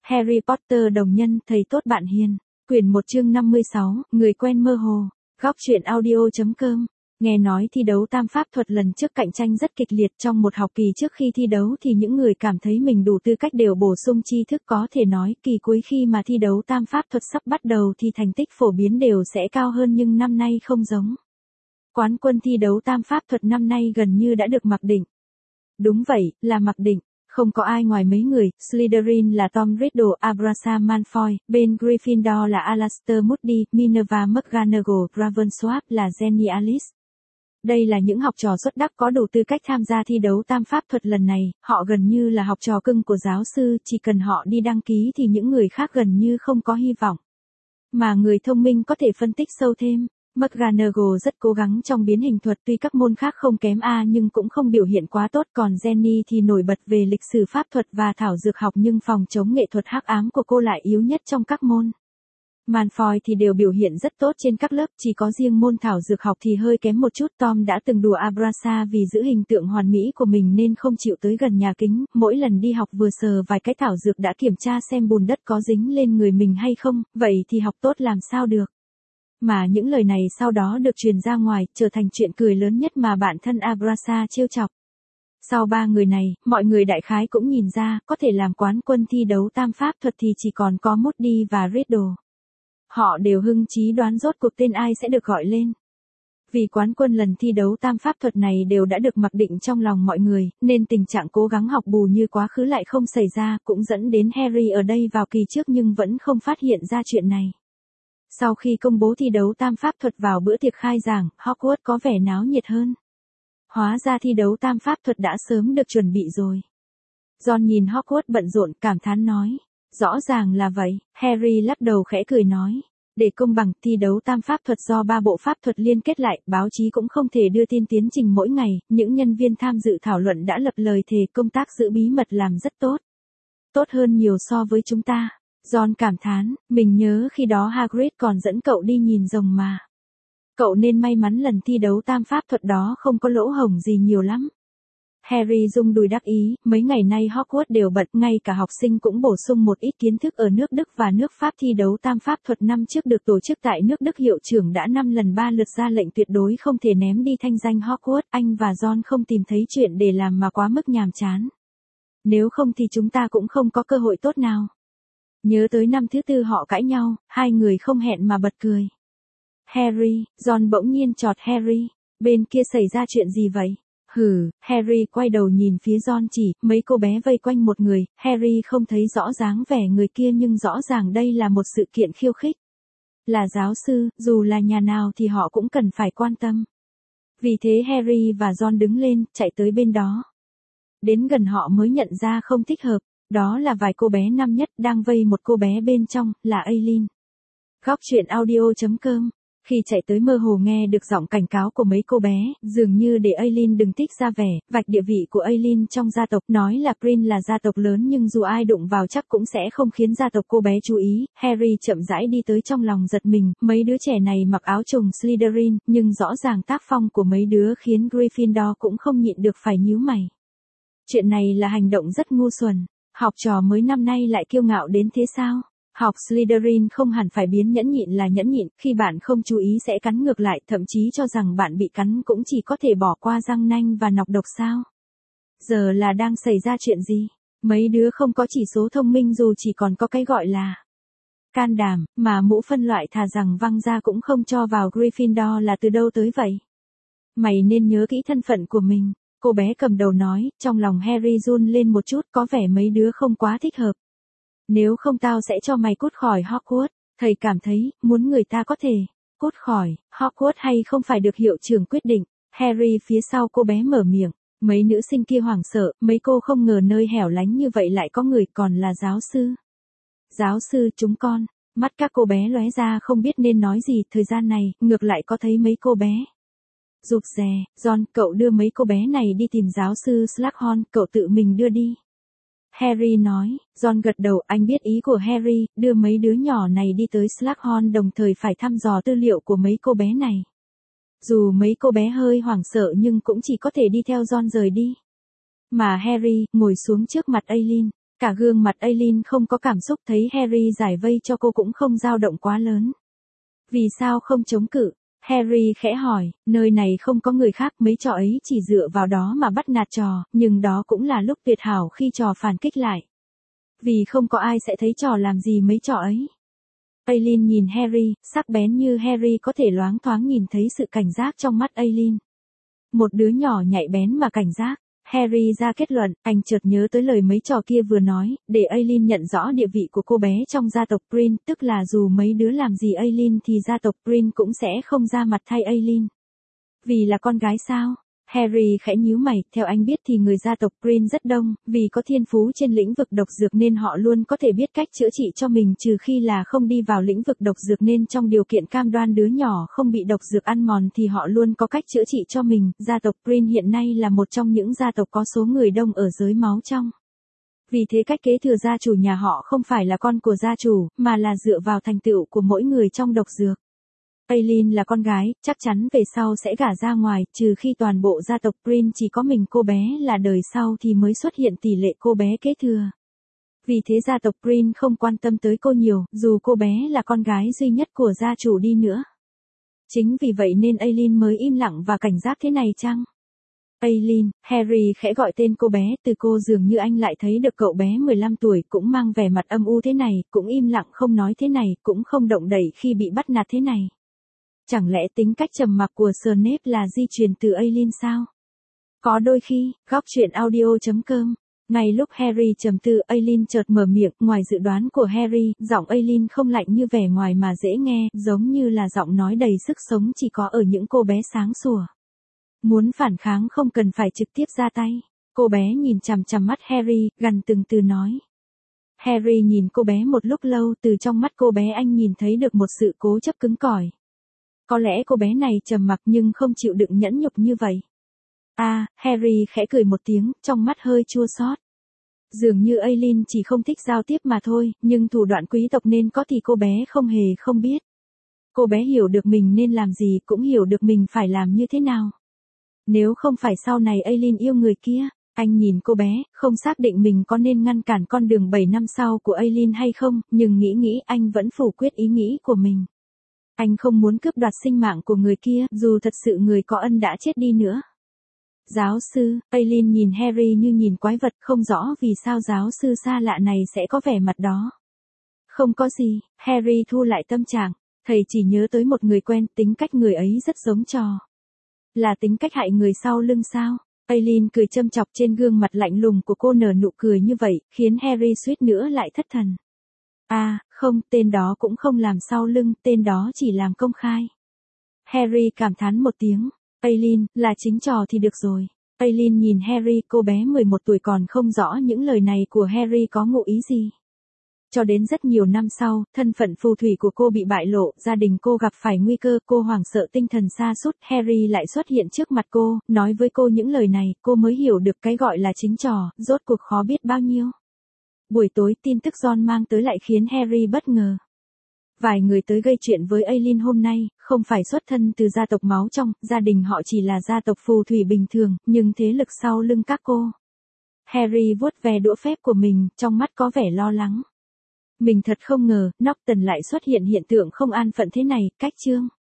Harry Potter đồng nhân, thầy tốt bạn hiền. Quyển 1 chương 56, người quen mơ hồ. Góc truyện audio.com. Nghe nói thi đấu tam pháp thuật lần trước cạnh tranh rất kịch liệt, trong một học kỳ trước khi thi đấu thì những người cảm thấy mình đủ tư cách đều bổ sung tri thức, có thể nói kỳ cuối khi mà thi đấu tam pháp thuật sắp bắt đầu thì thành tích phổ biến đều sẽ cao hơn, nhưng năm nay không giống. Quán quân thi đấu tam pháp thuật năm nay gần như đã được mặc định. Đúng vậy, là mặc định. Không có ai ngoài mấy người, Slytherin là Tom Riddle, Abraham Malfoy, bên Gryffindor là Alastor Moody, Minerva McGonagall, Ravensworth là Ginny Alice. Đây là những học trò xuất sắc có đủ tư cách tham gia thi đấu tam pháp thuật lần này, họ gần như là học trò cưng của giáo sư, chỉ cần họ đi đăng ký thì những người khác gần như không có hy vọng. Mà người thông minh có thể phân tích sâu thêm. McGonagall rất cố gắng trong biến hình thuật, tuy các môn khác không kém nhưng cũng không biểu hiện quá tốt, còn Ginny thì nổi bật về lịch sử pháp thuật và thảo dược học, nhưng phòng chống nghệ thuật hắc ám của cô lại yếu nhất trong các môn. Malfoy thì đều biểu hiện rất tốt trên các lớp, chỉ có riêng môn thảo dược học thì hơi kém một chút. Tom đã từng đùa Abrasa vì giữ hình tượng hoàn mỹ của mình nên không chịu tới gần nhà kính, mỗi lần đi học vừa sờ vài cái thảo dược đã kiểm tra xem bùn đất có dính lên người mình hay không, vậy thì học tốt làm sao được. Mà những lời này sau đó được truyền ra ngoài, trở thành chuyện cười lớn nhất mà bản thân Abrasa trêu chọc. Sau 3 người này, mọi người đại khái cũng nhìn ra, có thể làm quán quân thi đấu tam pháp thuật thì chỉ còn có Moody và Riddle. Họ đều hưng chí đoán rốt cuộc tên ai sẽ được gọi lên. Vì quán quân lần thi đấu tam pháp thuật này đều đã được mặc định trong lòng mọi người, nên tình trạng cố gắng học bù như quá khứ lại không xảy ra, cũng dẫn đến Harry ở đây vào kỳ trước nhưng vẫn không phát hiện ra chuyện này. Sau khi công bố thi đấu tam pháp thuật vào bữa tiệc khai giảng, Hogwarts có vẻ náo nhiệt hơn. Hóa ra thi đấu tam pháp thuật đã sớm được chuẩn bị rồi. Ron nhìn Hogwarts bận rộn, cảm thán nói. Rõ ràng là vậy, Harry lắc đầu khẽ cười nói. Để công bằng, thi đấu tam pháp thuật do 3 bộ pháp thuật liên kết lại, báo chí cũng không thể đưa tin tiến trình mỗi ngày, những nhân viên tham dự thảo luận đã lập lời thề công tác giữ bí mật làm rất tốt. Tốt hơn nhiều so với chúng ta. Ron cảm thán, mình nhớ khi đó Hagrid còn dẫn cậu đi nhìn rồng mà. Cậu nên may mắn lần thi đấu tam pháp thuật đó không có lỗ hổng gì nhiều lắm. Harry rung đùi đắc ý, mấy ngày nay Hogwarts đều bận, ngay cả học sinh cũng bổ sung một ít kiến thức ở nước Đức và nước Pháp. Thi đấu tam pháp thuật năm trước được tổ chức tại nước Đức, hiệu trưởng đã 5 lần 3 lượt ra lệnh tuyệt đối không thể ném đi thanh danh Hogwarts. Anh và Ron không tìm thấy chuyện để làm mà quá mức nhàm chán. Nếu không thì chúng ta cũng không có cơ hội tốt nào. Nhớ tới năm thứ 4 họ cãi nhau, hai người không hẹn mà bật cười. Harry, Ron bỗng nhiên chọt Harry, bên kia xảy ra chuyện gì vậy? Harry quay đầu nhìn phía Ron, chỉ, mấy cô bé vây quanh một người, Harry không thấy rõ dáng vẻ người kia nhưng rõ ràng đây là một sự kiện khiêu khích. Là giáo sư, dù là nhà nào thì họ cũng cần phải quan tâm. Vì thế Harry và Ron đứng lên, chạy tới bên đó. Đến gần họ mới nhận ra không thích hợp, đó là vài cô bé năm nhất đang vây một cô bé bên trong, là Aileen. Góc truyện audio.com. Khi chạy tới mơ hồ nghe được giọng cảnh cáo của mấy cô bé, dường như để Aileen đừng thích ra vẻ, vạch địa vị của Aileen trong gia tộc, nói là Prince là gia tộc lớn nhưng dù ai đụng vào chắc cũng sẽ không khiến gia tộc cô bé chú ý. Harry chậm rãi đi tới, trong lòng giật mình, mấy đứa trẻ này mặc áo trùng Slytherin, nhưng rõ ràng tác phong của mấy đứa khiến Gryffindor cũng không nhịn được phải nhíu mày. Chuyện này là hành động rất ngu xuẩn, học trò mới năm nay lại kiêu ngạo đến thế sao? Học Slytherin không hẳn phải biến nhẫn nhịn là nhẫn nhịn, khi bạn không chú ý sẽ cắn ngược lại, thậm chí cho rằng bạn bị cắn cũng chỉ có thể bỏ qua răng nanh và nọc độc sao. Giờ là đang xảy ra chuyện gì? Mấy đứa không có chỉ số thông minh dù chỉ còn có cái gọi là can đảm, mà mũ phân loại thà rằng văng ra cũng không cho vào Gryffindor là từ đâu tới vậy? Mày nên nhớ kỹ thân phận của mình, cô bé cầm đầu nói, trong lòng Harry run lên một chút, có vẻ mấy đứa không quá thích hợp. Nếu không tao sẽ cho mày cút khỏi Hogwarts. Thầy cảm thấy, muốn người ta có thể cút khỏi Hogwarts hay không phải được hiệu trưởng quyết định. Harry phía sau cô bé mở miệng. Mấy nữ sinh kia hoảng sợ, mấy cô không ngờ nơi hẻo lánh như vậy lại có người, còn là giáo sư. Giáo sư chúng con. Mắt các cô bé lóe ra không biết nên nói gì, thời gian này, ngược lại có thấy mấy cô bé rụt rè. Ron, cậu đưa mấy cô bé này đi tìm giáo sư Slughorn, cậu tự mình đưa đi. Harry nói. Ron gật đầu, anh biết ý của Harry, đưa mấy đứa nhỏ này đi tới Slughorn đồng thời phải thăm dò tư liệu của mấy cô bé này. Dù mấy cô bé hơi hoảng sợ nhưng cũng chỉ có thể đi theo Ron rời đi. Mà Harry ngồi xuống trước mặt Aileen. Cả gương mặt Aileen không có cảm xúc, thấy Harry giải vây cho cô cũng không dao động quá lớn. Vì sao không chống cự? Harry khẽ hỏi, nơi này không có người khác, mấy trò ấy chỉ dựa vào đó mà bắt nạt trò, nhưng đó cũng là lúc tuyệt hảo khi trò phản kích lại. Vì không có ai sẽ thấy trò làm gì mấy trò ấy. Aileen nhìn Harry, sắc bén như Harry có thể loáng thoáng nhìn thấy sự cảnh giác trong mắt Aileen. Một đứa nhỏ nhạy bén mà cảnh giác. Harry ra kết luận, anh chợt nhớ tới lời mấy trò kia vừa nói, để Aileen nhận rõ địa vị của cô bé trong gia tộc Green, tức là dù mấy đứa làm gì Aileen thì gia tộc Green cũng sẽ không ra mặt thay Aileen. Vì là con gái sao? Harry khẽ nhíu mày, theo anh biết thì người gia tộc Green rất đông, vì có thiên phú trên lĩnh vực độc dược nên họ luôn có thể biết cách chữa trị cho mình, trừ khi là không đi vào lĩnh vực độc dược, nên trong điều kiện cam đoan đứa nhỏ không bị độc dược ăn mòn thì họ luôn có cách chữa trị cho mình. Gia tộc Green hiện nay là một trong những gia tộc có số người đông ở giới máu trong. Vì thế cách kế thừa gia chủ nhà họ không phải là con của gia chủ, mà là dựa vào thành tựu của mỗi người trong độc dược. Aileen là con gái, chắc chắn về sau sẽ gả ra ngoài, trừ khi toàn bộ gia tộc Green chỉ có mình cô bé là đời sau thì mới xuất hiện tỷ lệ cô bé kế thừa. Vì thế gia tộc Green không quan tâm tới cô nhiều, dù cô bé là con gái duy nhất của gia chủ đi nữa. Chính vì vậy nên Aileen mới im lặng và cảnh giác thế này chăng? Aileen, Harry khẽ gọi tên cô bé, từ cô dường như anh lại thấy được cậu bé 15 tuổi cũng mang vẻ mặt âm u thế này, cũng im lặng không nói thế này, cũng không động đậy khi bị bắt nạt thế này. Chẳng lẽ tính cách trầm mặc của Snape là di truyền từ Aileen sao? Có đôi khi, góc truyện audio.com. Ngay lúc Harry trầm tư, Aileen chợt mở miệng, ngoài dự đoán của Harry, giọng Aileen không lạnh như vẻ ngoài mà dễ nghe, giống như là giọng nói đầy sức sống chỉ có ở những cô bé sáng sủa. Muốn phản kháng không cần phải trực tiếp ra tay. Cô bé nhìn chằm chằm mắt Harry, gần từng từ nói. Harry nhìn cô bé một lúc lâu, từ trong mắt cô bé anh nhìn thấy được một sự cố chấp cứng cỏi. Có lẽ cô bé này trầm mặc nhưng không chịu đựng nhẫn nhục như vậy. Harry khẽ cười một tiếng, trong mắt hơi chua xót. Dường như Aileen chỉ không thích giao tiếp mà thôi, nhưng thủ đoạn quý tộc nên có thì cô bé không hề không biết. Cô bé hiểu được mình nên làm gì, cũng hiểu được mình phải làm như thế nào. Nếu không phải sau này Aileen yêu người kia, anh nhìn cô bé, không xác định mình có nên ngăn cản con đường 7 năm sau của Aileen hay không, nhưng nghĩ anh vẫn phủ quyết ý nghĩ của mình. Anh không muốn cướp đoạt sinh mạng của người kia, dù thật sự người có ân đã chết đi nữa. Giáo sư, Aileen nhìn Harry như nhìn quái vật, không rõ vì sao giáo sư xa lạ này sẽ có vẻ mặt đó. Không có gì, Harry thu lại tâm trạng, thầy chỉ nhớ tới một người quen, tính cách người ấy rất giống trò. Là tính cách hại người sau lưng sao? Aileen cười châm chọc, trên gương mặt lạnh lùng của cô nở nụ cười như vậy, khiến Harry suýt nữa lại thất thần. Không, tên đó cũng không làm sau lưng, tên đó chỉ làm công khai. Harry cảm thán một tiếng. Aileen, là chính trò thì được rồi. Aileen nhìn Harry, cô bé 11 tuổi còn không rõ những lời này của Harry có ngụ ý gì. Cho đến rất nhiều năm sau, thân phận phù thủy của cô bị bại lộ, gia đình cô gặp phải nguy cơ, cô hoảng sợ tinh thần sa sút, Harry lại xuất hiện trước mặt cô, nói với cô những lời này, cô mới hiểu được cái gọi là chính trò, rốt cuộc khó biết bao nhiêu. Buổi tối, tin tức John mang tới lại khiến Harry bất ngờ. Vài người tới gây chuyện với Aileen hôm nay, không phải xuất thân từ gia tộc máu trong, gia đình họ chỉ là gia tộc phù thủy bình thường, nhưng thế lực sau lưng các cô. Harry vuốt ve đũa phép của mình, trong mắt có vẻ lo lắng. Mình thật không ngờ, Norton lại xuất hiện hiện tượng không an phận thế này, cách chương.